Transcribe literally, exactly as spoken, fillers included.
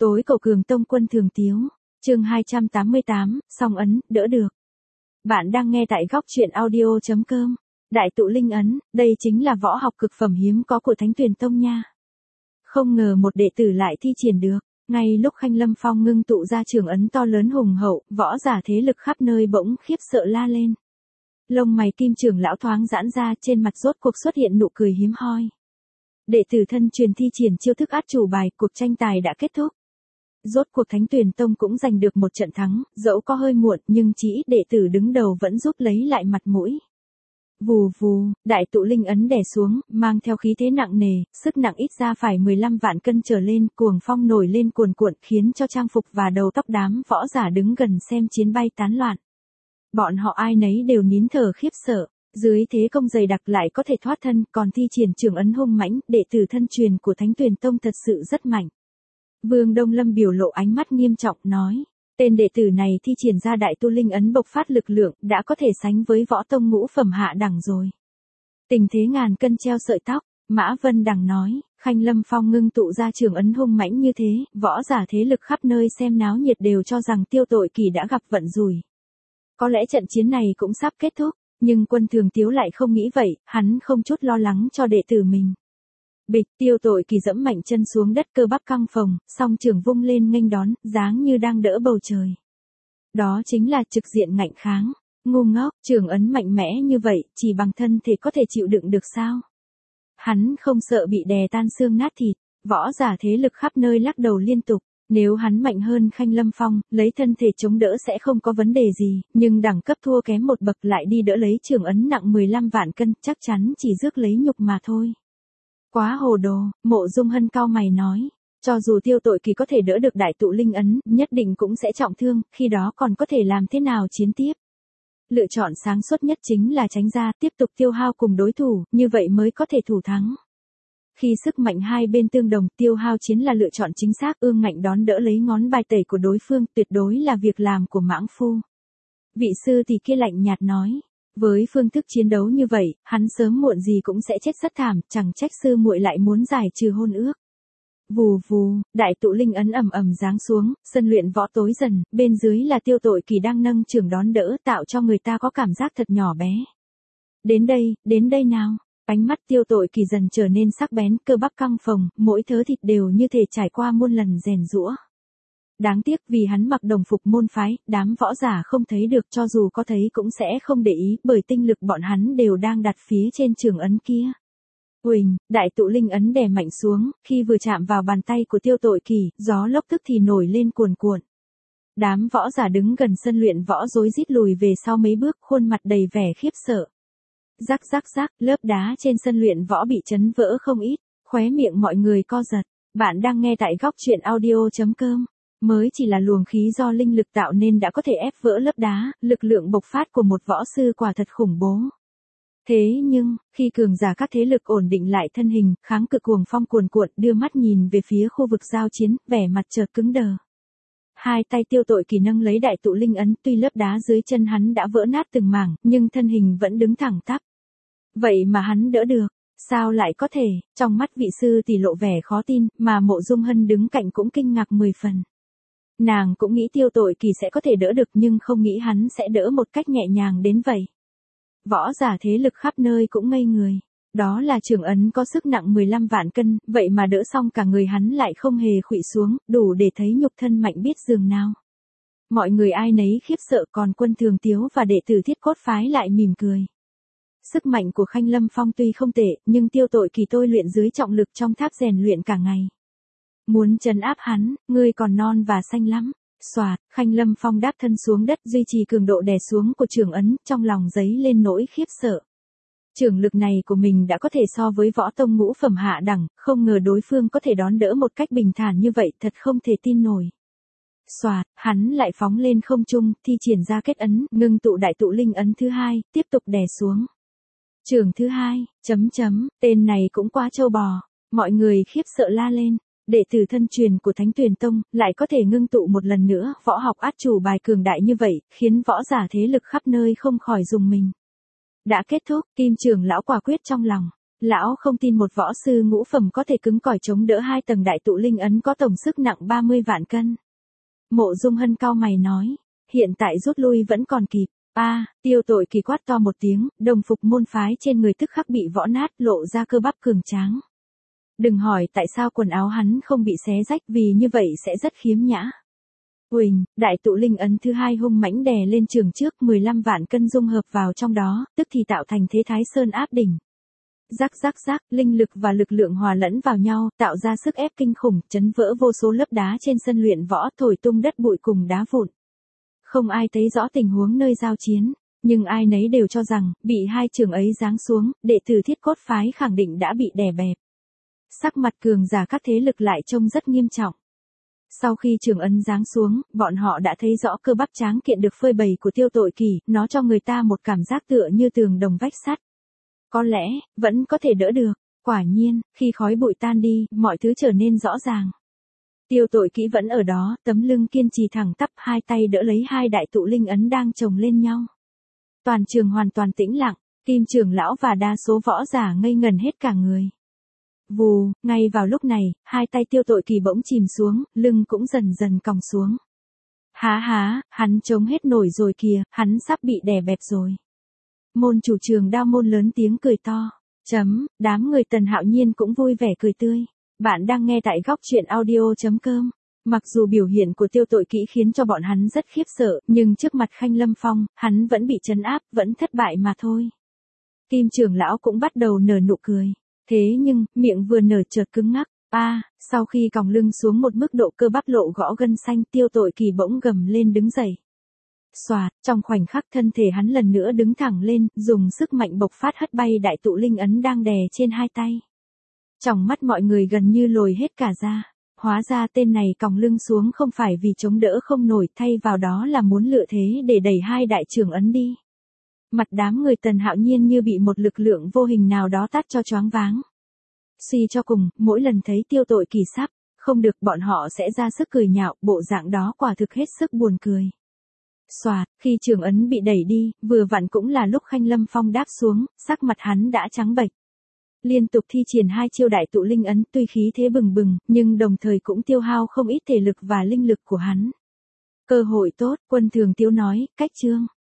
Tối cầu cường tông quân thường tiếu. Chương hai trăm tám mươi tám, song ấn, đỡ được. Bạn đang nghe tại góc truyện audio chấm com. Đại tụ linh ấn, đây chính là võ học cực phẩm hiếm có của Thánh Tuyền Tông nha. Không ngờ một đệ tử lại thi triển được. Ngay lúc Khanh Lâm Phong ngưng tụ ra trường ấn to lớn hùng hậu, võ giả thế lực khắp nơi bỗng khiếp sợ la lên. Lông mày Kim trưởng lão thoáng giãn ra, trên mặt rốt cuộc xuất hiện nụ cười hiếm hoi. Đệ tử thân truyền thi triển chiêu thức át chủ bài, cuộc tranh tài đã kết thúc. Rốt cuộc Thánh Tuyền Tông cũng giành được một trận thắng, dẫu có hơi muộn nhưng chỉ ít đệ tử đứng đầu vẫn giúp lấy lại mặt mũi. Vù vù, đại tụ linh ấn đè xuống, mang theo khí thế nặng nề, sức nặng ít ra phải mười lăm vạn cân trở lên, cuồng phong nổi lên cuồn cuộn khiến cho trang phục và đầu tóc đám võ giả đứng gần xem chiến bay tán loạn. Bọn họ ai nấy đều nín thở khiếp sợ, dưới thế công dày đặc lại có thể thoát thân, còn thi triển trường ấn hung mãnh, đệ tử thân truyền của Thánh Tuyền Tông thật sự rất mạnh. Vương Đông Lâm biểu lộ ánh mắt nghiêm trọng nói, tên đệ tử này thi triển ra đại tu linh ấn bộc phát lực lượng, đã có thể sánh với võ tông ngũ phẩm hạ đẳng rồi. Tình thế ngàn cân treo sợi tóc, Mã Vân Đằng nói, Khanh Lâm Phong ngưng tụ ra trường ấn hung mãnh như thế, võ giả thế lực khắp nơi xem náo nhiệt đều cho rằng Tiêu Tội Kỳ đã gặp vận rủi. Có lẽ trận chiến này cũng sắp kết thúc, nhưng Quân Thường Tiếu lại không nghĩ vậy, hắn không chút lo lắng cho đệ tử mình. Bịch, Tiêu Tội Kỳ dẫm mạnh chân xuống đất, cơ bắp căng phồng, song trường vung lên nghênh đón, dáng như đang đỡ bầu trời. Đó chính là trực diện ngạnh kháng. Ngu ngốc, trường ấn mạnh mẽ như vậy, chỉ bằng thân thể có thể chịu đựng được sao? Hắn không sợ bị đè tan xương nát thịt, võ giả thế lực khắp nơi lắc đầu liên tục. Nếu hắn mạnh hơn Khanh Lâm Phong, lấy thân thể chống đỡ sẽ không có vấn đề gì, nhưng đẳng cấp thua kém một bậc lại đi đỡ lấy trường ấn nặng mười lăm vạn cân, chắc chắn chỉ rước lấy nhục mà thôi. Quá hồ đồ, Mộ Dung Hân cau mày nói, cho dù Tiêu Tội Kỳ có thể đỡ được đại tụ linh ấn, nhất định cũng sẽ trọng thương, khi đó còn có thể làm thế nào chiến tiếp? Lựa chọn sáng suốt nhất chính là tránh ra, tiếp tục tiêu hao cùng đối thủ, như vậy mới có thể thủ thắng. Khi sức mạnh hai bên tương đồng, tiêu hao chiến là lựa chọn chính xác, ương ngạnh đón đỡ lấy ngón bài tẩy của đối phương, tuyệt đối là việc làm của mãng phu. Vị sư thì kia lạnh nhạt nói, với phương thức chiến đấu như vậy, hắn sớm muộn gì cũng sẽ chết rất thảm, chẳng trách sư muội lại muốn giải trừ hôn ước. Vù vù, đại tụ linh ấn ầm ầm giáng xuống, sân luyện võ tối dần, bên dưới là Tiêu Tội Kỳ đang nâng trường đón đỡ, tạo cho người ta có cảm giác thật nhỏ bé. Đến đây, đến đây nào. Ánh mắt Tiêu Tội Kỳ dần trở nên sắc bén, cơ bắp căng phồng, mỗi thớ thịt đều như thể trải qua muôn lần rèn giũa. Đáng tiếc vì hắn mặc đồng phục môn phái, đám võ giả không thấy được, cho dù có thấy cũng sẽ không để ý, bởi tinh lực bọn hắn đều đang đặt phía trên trường ấn kia. Uỳnh, đại tụ linh ấn đè mạnh xuống, khi vừa chạm vào bàn tay của Tiêu Tội Kỳ, gió lốc tức thì nổi lên cuồn cuộn. Đám võ giả đứng gần sân luyện võ rối rít lùi về sau mấy bước, khuôn mặt đầy vẻ khiếp sợ. Rắc rắc rắc, lớp đá trên sân luyện võ bị chấn vỡ không ít, khóe miệng mọi người co giật. Bạn đang nghe tại góc truyện audio chấm com. Mới chỉ là luồng khí do linh lực tạo nên đã có thể ép vỡ lớp đá, lực lượng bộc phát của một võ sư quả thật khủng bố. Thế nhưng, khi cường giả các thế lực ổn định lại thân hình, kháng cự cuồng phong cuồn cuộn, đưa mắt nhìn về phía khu vực giao chiến, vẻ mặt chợt cứng đờ. Hai tay Tiêu Tội Kỳ nâng lấy đại tụ linh ấn, tuy lớp đá dưới chân hắn đã vỡ nát từng mảng, nhưng thân hình vẫn đứng thẳng tắp. Vậy mà hắn đỡ được, sao lại có thể? Trong mắt vị sư thì lộ vẻ khó tin, mà Mộ Dung Hân đứng cạnh cũng kinh ngạc mười phần. Nàng cũng nghĩ Tiêu Tội Kỳ sẽ có thể đỡ được nhưng không nghĩ hắn sẽ đỡ một cách nhẹ nhàng đến vậy. Võ giả thế lực khắp nơi cũng ngây người. Đó là trường ấn có sức nặng mười lăm vạn cân, vậy mà đỡ xong cả người hắn lại không hề khuỵu xuống, đủ để thấy nhục thân mạnh biết dường nào. Mọi người ai nấy khiếp sợ, còn Quân Thường Tiếu và đệ tử Thiết Cốt phái lại mỉm cười. Sức mạnh của Khanh Lâm Phong tuy không tệ, nhưng Tiêu Tội Kỳ tôi luyện dưới trọng lực trong tháp rèn luyện cả ngày. Muốn trấn áp hắn, ngươi còn non và xanh lắm. Xoạt, Khanh Lâm Phong đáp thân xuống đất, duy trì cường độ đè xuống của trường ấn, trong lòng giấy lên nỗi khiếp sợ. Trường lực này của mình đã có thể so với võ tông ngũ phẩm hạ đẳng, không ngờ đối phương có thể đón đỡ một cách bình thản như vậy, thật không thể tin nổi. Xoạt, hắn lại phóng lên không trung, thi triển ra kết ấn, ngưng tụ đại tụ linh ấn thứ hai, tiếp tục đè xuống. Trường thứ hai, chấm chấm, tên này cũng quá trâu bò, mọi người khiếp sợ la lên. Đệ tử thân truyền của Thánh Tuyền Tông, lại có thể ngưng tụ một lần nữa, võ học át chủ bài cường đại như vậy, khiến võ giả thế lực khắp nơi không khỏi rùng mình. Đã kết thúc, Kim trưởng lão quả quyết trong lòng. Lão không tin một võ sư ngũ phẩm có thể cứng cỏi chống đỡ hai tầng đại tụ linh ấn có tổng sức nặng ba mươi vạn cân. Mộ Dung Hân cau mày nói, hiện tại rút lui vẫn còn kịp. A, à, Tiêu Tội Kỳ quát to một tiếng, đồng phục môn phái trên người tức khắc bị võ nát, lộ ra cơ bắp cường tráng. Đừng hỏi tại sao quần áo hắn không bị xé rách, vì như vậy sẽ rất khiếm nhã. Uỳnh, đại tụ linh ấn thứ hai hung mãnh đè lên trường trước, mười lăm vạn cân dung hợp vào trong đó, tức thì tạo thành thế Thái Sơn áp đỉnh. Rắc rắc rắc, linh lực và lực lượng hòa lẫn vào nhau, tạo ra sức ép kinh khủng, chấn vỡ vô số lớp đá trên sân luyện võ, thổi tung đất bụi cùng đá vụn. Không ai thấy rõ tình huống nơi giao chiến, nhưng ai nấy đều cho rằng, bị hai trường ấy giáng xuống, đệ tử Thiết Cốt phái khẳng định đã bị đè bẹp. Sắc mặt cường giả các thế lực lại trông rất nghiêm trọng. Sau khi trường ấn giáng xuống, bọn họ đã thấy rõ cơ bắp tráng kiện được phơi bày của Tiêu Tội Kỳ, nó cho người ta một cảm giác tựa như tường đồng vách sắt. Có lẽ, vẫn có thể đỡ được. Quả nhiên, khi khói bụi tan đi, mọi thứ trở nên rõ ràng. Tiêu Tội Kỹ vẫn ở đó, tấm lưng kiên trì thẳng tắp, hai tay đỡ lấy hai đại tụ linh ấn đang chồng lên nhau. Toàn trường hoàn toàn tĩnh lặng, Kim trưởng lão và đa số võ giả ngây ngần hết cả người. Vù, ngay vào lúc này, hai tay Tiêu Tội Kỳ bỗng chìm xuống, lưng cũng dần dần còng xuống. Há há, hắn chống hết nổi rồi kìa, hắn sắp bị đè bẹp rồi. Môn chủ Trường Đao môn lớn tiếng cười to. Chấm, đám người Tần Hạo Nhiên cũng vui vẻ cười tươi. Bạn đang nghe tại góc truyện audio.com. Mặc dù biểu hiện của Tiêu Tội Kỹ khiến cho bọn hắn rất khiếp sợ, nhưng trước mặt Khanh Lâm Phong, hắn vẫn bị trấn áp, vẫn thất bại mà thôi. Kim trưởng lão cũng bắt đầu nở nụ cười. Thế nhưng, miệng vừa nở chợt cứng ngắc. A, à, sau khi còng lưng xuống một mức độ cơ bắp lộ gõ gân xanh, Tiêu Tội Kỳ bỗng gầm lên đứng dậy. Xoạt, trong khoảnh khắc thân thể hắn lần nữa đứng thẳng lên, dùng sức mạnh bộc phát hất bay đại tụ linh ấn đang đè trên hai tay. Trong mắt mọi người gần như lồi hết cả ra. Hóa ra tên này còng lưng xuống không phải vì chống đỡ không nổi, thay vào đó là muốn lựa thế để đẩy hai đại trưởng ấn đi. Mặt đám người Tần Hạo Nhiên như bị một lực lượng vô hình nào đó tát cho choáng váng. Suy cho cùng, mỗi lần thấy Tiêu Tội Kỳ sắp không được, bọn họ sẽ ra sức cười nhạo, bộ dạng đó quả thực hết sức buồn cười. Xoạt, khi trường ấn bị đẩy đi, vừa vặn cũng là lúc Khanh Lâm Phong đáp xuống, sắc mặt hắn đã trắng bệch. Liên tục thi triển hai chiêu đại tụ linh ấn, tuy khí thế bừng bừng, nhưng đồng thời cũng tiêu hao không ít thể lực và linh lực của hắn. Cơ hội tốt, Quân Thường Tiếu nói, cách chương.